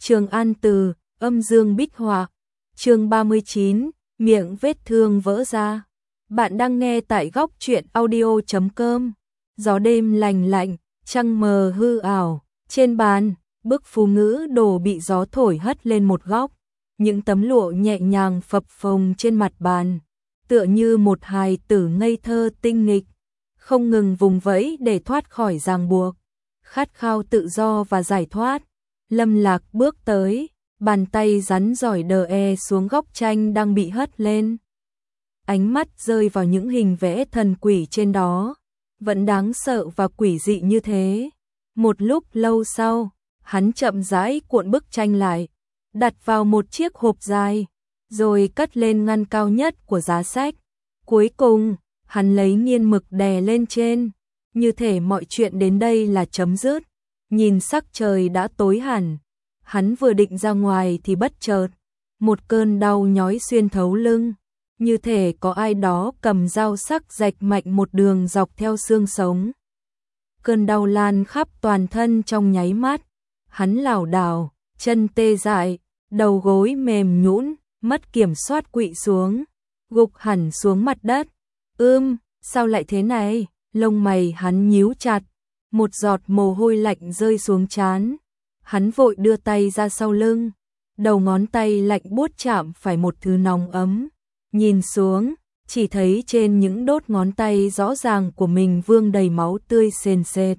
Trường An Từ, âm dương bích họa. Chương 39, miệng vết thương vỡ ra. Bạn đang nghe tại góc truyện audio.com. Gió đêm lành lạnh, trăng mờ hư ảo, trên bàn, bức phù ngữ đồ bị gió thổi hất lên một góc. Những tấm lụa nhẹ nhàng phập phồng trên mặt bàn, tựa như một hài tử ngây thơ tinh nghịch, không ngừng vùng vẫy để thoát khỏi ràng buộc. Khát khao tự do và giải thoát. Lâm Lạc bước tới, bàn tay rắn giỏi đè xuống góc tranh đang bị hất lên. Ánh mắt rơi vào những hình vẽ thần quỷ trên đó, vẫn đáng sợ và quỷ dị như thế. Một lúc lâu sau, hắn chậm rãi cuộn bức tranh lại, đặt vào một chiếc hộp dài, rồi cất lên ngăn cao nhất của giá sách. Cuối cùng, hắn lấy nghiên mực đè lên trên, như thể mọi chuyện đến đây là chấm dứt. Nhìn sắc trời đã tối hẳn, hắn vừa định ra ngoài thì bất chợt, một cơn đau nhói xuyên thấu lưng, như thể có ai đó cầm dao sắc rạch mạnh một đường dọc theo xương sống. Cơn đau lan khắp toàn thân trong nháy mắt, hắn lảo đảo, chân tê dại, đầu gối mềm nhũn, mất kiểm soát quỵ xuống, gục hẳn xuống mặt đất. Sao lại thế này? Lông mày hắn nhíu chặt, một giọt mồ hôi lạnh rơi xuống trán. Hắn vội đưa tay ra sau lưng, đầu ngón tay lạnh buốt chạm phải một thứ nóng ấm. Nhìn xuống, chỉ thấy trên những đốt ngón tay rõ ràng của mình vương đầy máu tươi sền sệt.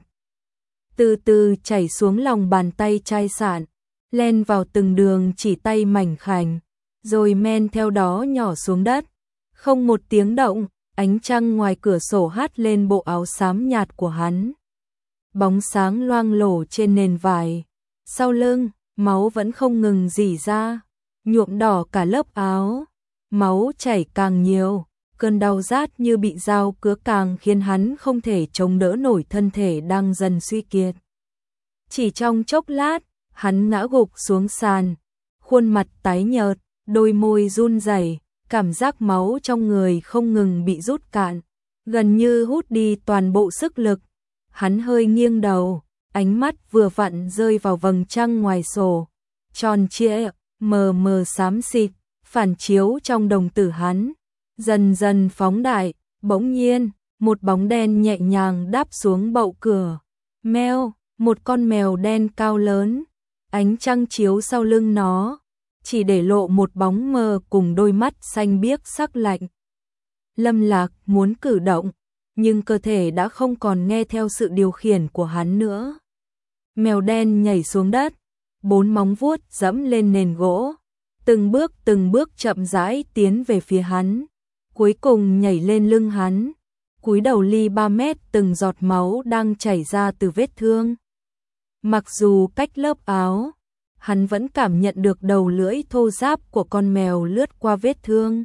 Từ từ chảy xuống lòng bàn tay chai sạn, len vào từng đường chỉ tay mảnh khảnh, rồi men theo đó nhỏ xuống đất. Không một tiếng động, ánh trăng ngoài cửa sổ hắt lên bộ áo xám nhạt của hắn. Bóng sáng loang lổ trên nền vải. Sau lưng, máu vẫn không ngừng rỉ ra, nhuộm đỏ cả lớp áo. Máu chảy càng nhiều, cơn đau rát như bị dao cứa càng khiến hắn không thể chống đỡ nổi thân thể đang dần suy kiệt. Chỉ trong chốc lát, hắn ngã gục xuống sàn, khuôn mặt tái nhợt, đôi môi run rẩy, cảm giác máu trong người không ngừng bị rút cạn, gần như hút đi toàn bộ sức lực. Hắn hơi nghiêng đầu, ánh mắt vừa vặn rơi vào vầng trăng ngoài sổ, tròn trịa, mờ mờ xám xịt, phản chiếu trong đồng tử hắn, dần dần phóng đại. Bỗng nhiên, một bóng đen nhẹ nhàng đáp xuống bậu cửa. Mèo, một con mèo đen cao lớn, ánh trăng chiếu sau lưng nó, chỉ để lộ một bóng mờ cùng đôi mắt xanh biếc sắc lạnh. Lâm Lạc muốn cử động, nhưng cơ thể đã không còn nghe theo sự điều khiển của hắn nữa. Mèo đen nhảy xuống đất, bốn móng vuốt dẫm lên nền gỗ, từng bước chậm rãi tiến về phía hắn, cuối cùng nhảy lên lưng hắn, cúi đầu ly 3 mét từng giọt máu đang chảy ra từ vết thương. Mặc dù cách lớp áo, hắn vẫn cảm nhận được đầu lưỡi thô ráp của con mèo lướt qua vết thương,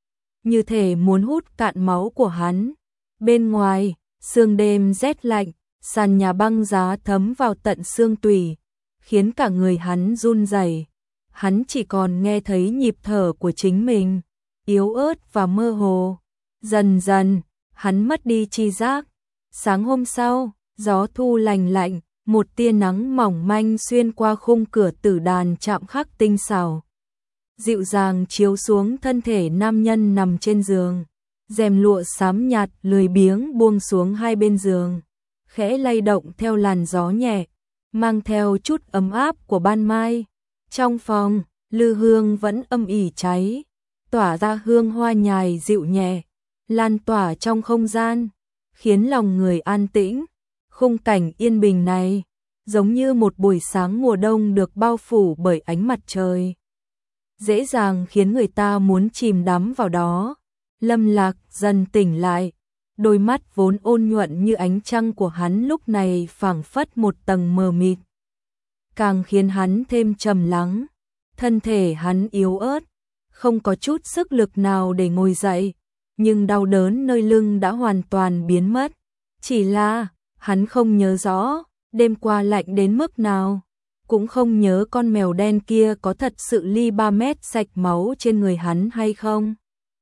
như thể muốn hút cạn máu của hắn. Bên ngoài, sương đêm rét lạnh, sàn nhà băng giá thấm vào tận xương tủy, khiến cả người hắn run rẩy. Hắn chỉ còn nghe thấy nhịp thở của chính mình, yếu ớt và mơ hồ. Dần dần, hắn mất đi tri giác. Sáng hôm sau, gió thu lành lạnh, một tia nắng mỏng manh xuyên qua khung cửa tử đàn chạm khắc tinh xảo, dịu dàng chiếu xuống thân thể nam nhân nằm trên giường. Rèm lụa xám nhạt lười biếng buông xuống hai bên giường, khẽ lay động theo làn gió nhẹ, mang theo chút ấm áp của ban mai. Trong phòng, lư hương vẫn âm ỉ cháy, tỏa ra hương hoa nhài dịu nhẹ, lan tỏa trong không gian, khiến lòng người an tĩnh. Khung cảnh yên bình này, giống như một buổi sáng mùa đông được bao phủ bởi ánh mặt trời, dễ dàng khiến người ta muốn chìm đắm vào đó. Lâm Lạc dần tỉnh lại, đôi mắt vốn ôn nhuận như ánh trăng của hắn lúc này phảng phất một tầng mờ mịt, càng khiến hắn thêm trầm lắng. Thân thể hắn yếu ớt, không có chút sức lực nào để ngồi dậy, nhưng đau đớn nơi lưng đã hoàn toàn biến mất. Chỉ là, hắn không nhớ rõ đêm qua lạnh đến mức nào, cũng không nhớ con mèo đen kia có thật sự ly 3 mét sạch máu trên người hắn hay không.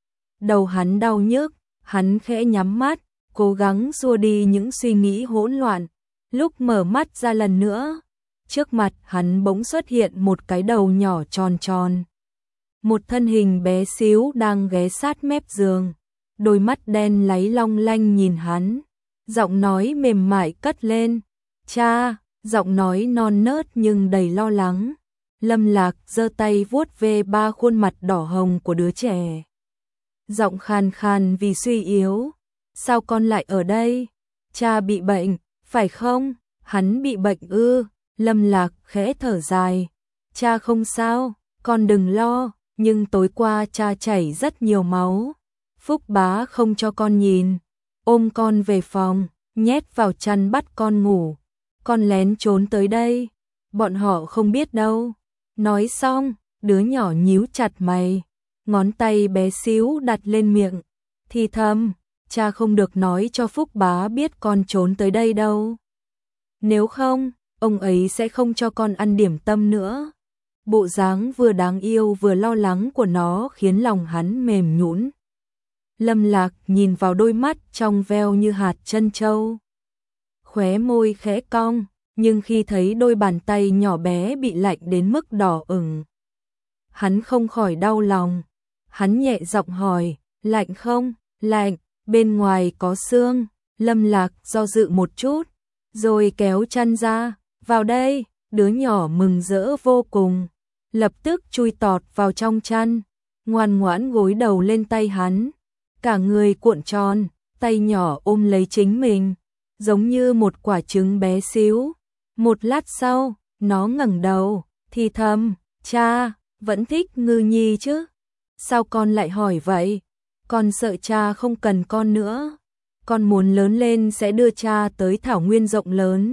Đầu hắn đau nhức, hắn khẽ nhắm mắt, cố gắng xua đi những suy nghĩ hỗn loạn. Lúc mở mắt ra lần nữa, trước mặt hắn bỗng xuất hiện một cái đầu nhỏ tròn tròn. Một thân hình bé xíu đang ghé sát mép giường, đôi mắt đen láy long lanh nhìn hắn, giọng nói mềm mại cất lên, cha, giọng nói non nớt nhưng đầy lo lắng. Lâm Lạc giơ tay vuốt về ba khuôn mặt đỏ hồng của đứa trẻ. Giọng khàn khàn vì suy yếu, sao con lại ở đây? Cha bị bệnh, phải không? Hắn bị bệnh ư? Lâm Lạc khẽ thở dài, cha không sao, con đừng lo, nhưng tối qua cha chảy rất nhiều máu. Phúc Bá không cho con nhìn, ôm con về phòng, nhét vào chăn bắt con ngủ. Con lén trốn tới đây, bọn họ không biết đâu. Nói xong, đứa nhỏ nhíu chặt mày, ngón tay bé xíu đặt lên miệng, thì thầm, cha không được nói cho Phúc Bá biết con trốn tới đây đâu. Nếu không, ông ấy sẽ không cho con ăn điểm tâm nữa. Bộ dáng vừa đáng yêu vừa lo lắng của nó khiến lòng hắn mềm nhũn. Lâm Lạc nhìn vào đôi mắt trong veo như hạt trân châu. Khóe môi khẽ cong, nhưng khi thấy đôi bàn tay nhỏ bé bị lạnh đến mức đỏ ửng, hắn không khỏi đau lòng. Hắn nhẹ giọng hỏi, lạnh không? Lạnh, bên ngoài có sương. Lâm Lạc do dự một chút, rồi kéo chăn ra, vào đây. Đứa nhỏ mừng rỡ vô cùng, lập tức chui tọt vào trong chăn, ngoan ngoãn gối đầu lên tay hắn, cả người cuộn tròn, tay nhỏ ôm lấy chính mình, giống như một quả trứng bé xíu. Một lát sau, nó ngẩng đầu, thì thầm, cha, vẫn thích Ngư Nhi chứ? Sao con lại hỏi vậy? Con sợ cha không cần con nữa. Con muốn lớn lên sẽ đưa cha tới thảo nguyên rộng lớn.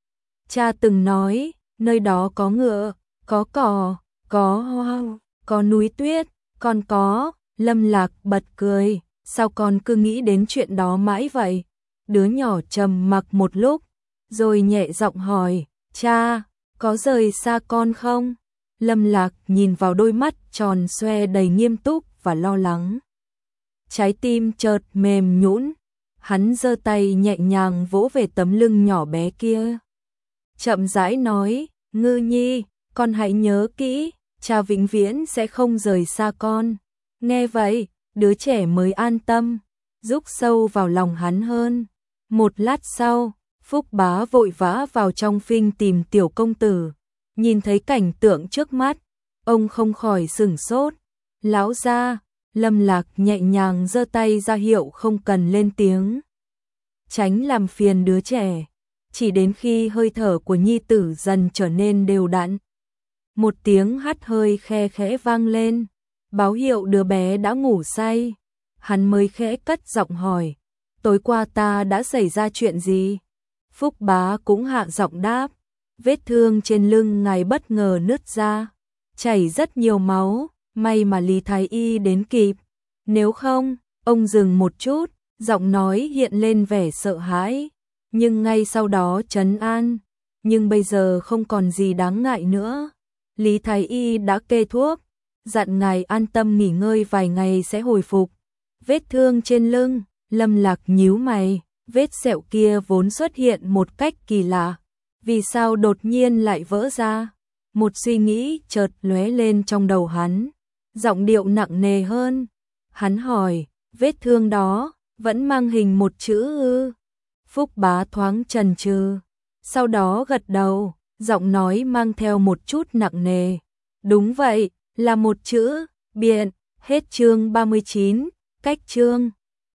Cha từng nói, nơi đó có ngựa, có cỏ, có hoa, có núi tuyết, con có. Lâm Lạc bật cười, sao con cứ nghĩ đến chuyện đó mãi vậy? Đứa nhỏ trầm mặc một lúc, rồi nhẹ giọng hỏi, cha, có rời xa con không? Lâm Lạc nhìn vào đôi mắt tròn xoe đầy nghiêm túc và lo lắng. Trái tim chợt mềm nhũn, hắn giơ tay nhẹ nhàng vỗ về tấm lưng nhỏ bé kia. Chậm rãi nói, Ngư Nhi, con hãy nhớ kỹ, cha vĩnh viễn sẽ không rời xa con. Nghe vậy, đứa trẻ mới an tâm, rúc sâu vào lòng hắn hơn. Một lát sau, Phúc Bá vội vã vào trong phinh tìm tiểu công tử. Nhìn thấy cảnh tượng trước mắt, ông không khỏi sửng sốt. Lão gia, Lâm Lạc nhẹ nhàng giơ tay ra hiệu không cần lên tiếng, tránh làm phiền đứa trẻ. Chỉ đến khi hơi thở của nhi tử dần trở nên đều đặn, một tiếng hắt hơi khe khẽ vang lên, báo hiệu đứa bé đã ngủ say. Hắn mới khẽ cất giọng hỏi, tối qua ta đã xảy ra chuyện gì? Phúc Bá cũng hạ giọng đáp, vết thương trên lưng ngài bất ngờ nứt ra, chảy rất nhiều máu, may mà Lý Thái Y đến kịp. Nếu không, ông dừng một chút, giọng nói hiện lên vẻ sợ hãi, nhưng ngay sau đó trấn an, nhưng bây giờ không còn gì đáng ngại nữa. Lý Thái Y đã kê thuốc, dặn ngài an tâm nghỉ ngơi vài ngày sẽ hồi phục. Vết thương trên lưng, Lâm Lạc nhíu mày, vết sẹo kia vốn xuất hiện một cách kỳ lạ, vì sao đột nhiên lại vỡ ra? Một suy nghĩ chợt lóe lên trong đầu hắn, giọng điệu nặng nề hơn. Hắn hỏi, vết thương đó vẫn mang hình một chữ ư? Phúc Bá thoáng chần chừ, sau đó gật đầu, giọng nói mang theo một chút nặng nề. Đúng vậy, là một chữ, biện. Hết chương 39, cách chương.